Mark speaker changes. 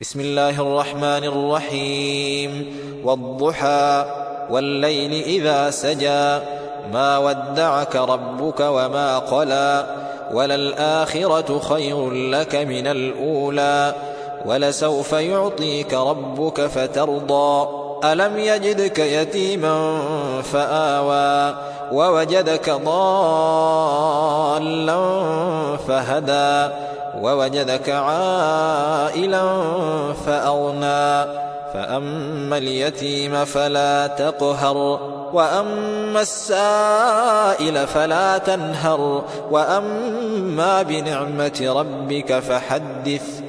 Speaker 1: بسم الله الرحمن الرحيم. والضحى والليل إذا سجى ما ودعك ربك وما قلى وللآخرة خير لك من الأولى ولسوف يعطيك ربك فترضى ألم يجدك يتيما فآوى ووجدك ضالا فهدى ووجدك عائلا فأغنى فأما اليتيم فلا تقهر وأما السائل فلا تنهر وأما بنعمة ربك فحدث